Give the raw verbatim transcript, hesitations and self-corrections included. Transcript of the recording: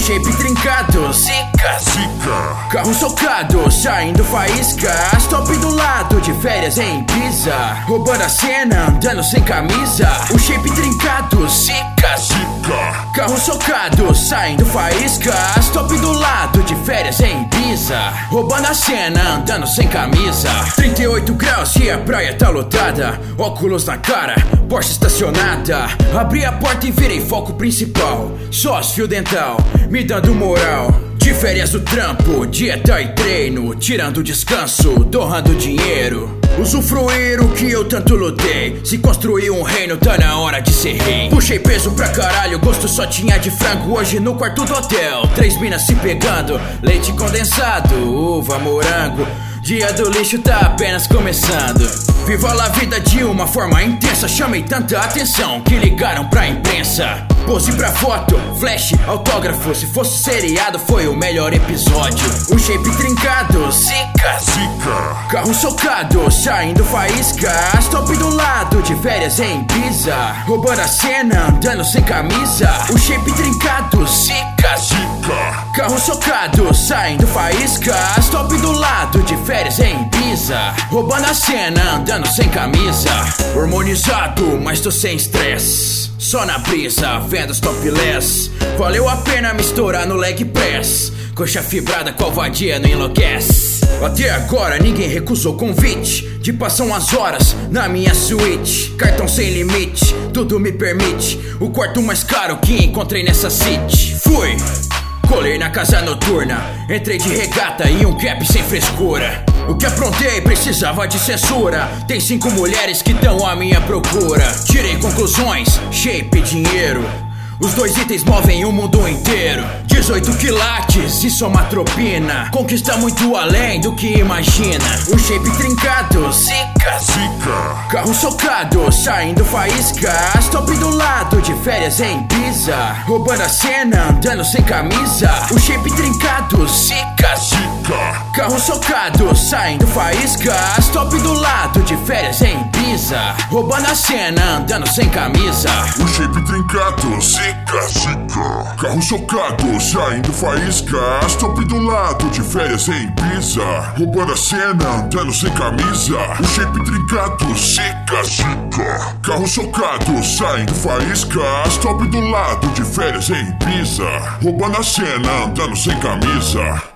O shape trincado, zica, zica. Carro socado, saindo faíscas. Top do lado, de férias em Ibiza. Roubando a cena, andando sem camisa. O shape trincado, zica, zica. Carro socado, saindo faíscas. Top do lado, de férias em Ibiza. Roubando a cena, andando sem camisa. Trinta e oito graus e a praia tá lotada. Óculos na cara, Porsche estacionada. Abri a porta e virei foco principal. Sós fio dental, me dando moral. De férias do trampo, dieta e treino. Tirando descanso, torrando dinheiro. Usufruir o que eu tanto lutei. Se construir um reino, tá na hora de ser rei. Puxei peso pra caralho, gosto só tinha de frango. Hoje no quarto do hotel, três minas se pegando. Leite condensado, uva, morango. Dia do lixo tá apenas começando. Vivo a vida de uma forma intensa. Chamei tanta atenção que ligaram pra imprensa. Pose pra foto, flash, autógrafo. Se fosse seriado foi o melhor episódio. O shape trincado, zica, zica. Carro socado, saindo faíscas. Top do lado, de férias em Ibiza. Roubando a cena, andando sem camisa. O shape trincado, zica, zica. Carro socado, saindo faíscas. Top do lado, de férias em Ibiza. Roubando a cena, andando sem camisa. Hormonizado, mas tô sem estresse. Só na brisa, vendo os topless. Valeu a pena misturar no leg press. Coxa fibrada, qual vadia não enlouquece. Até agora ninguém recusou convite de passar umas horas na minha suíte. Cartão sem limite, tudo me permite. O quarto mais caro que encontrei nessa city. Fui, colei na casa noturna. Entrei de regata e um cap sem frescura. O que aprontei precisava de censura. Tem cinco mulheres que dão à minha procura. Tirei conclusões, shape, dinheiro. Os dois itens movem o mundo inteiro. Dezoito quilates e somatropina. Conquista muito além do que imagina. O shape trincado, zica, zica. Carro socado, saindo faíscas. Top do lado, de férias em Ibiza. Roubando a cena, andando sem camisa. O shape trincado, zica, zica. Carro socado, saindo faíscas. Top do lado, de férias em Ibiza. Roubando a cena, andando sem camisa. O shape trincado, zica, zica. Carro socado, saindo faíscas. Top do lado, de férias em Ibiza. Roubando a cena, andando sem camisa. O shape trincado, zica, zica. Carro socado, saindo faíscas. Top do lado, de férias em Ibiza. Roubando a cena, andando sem camisa.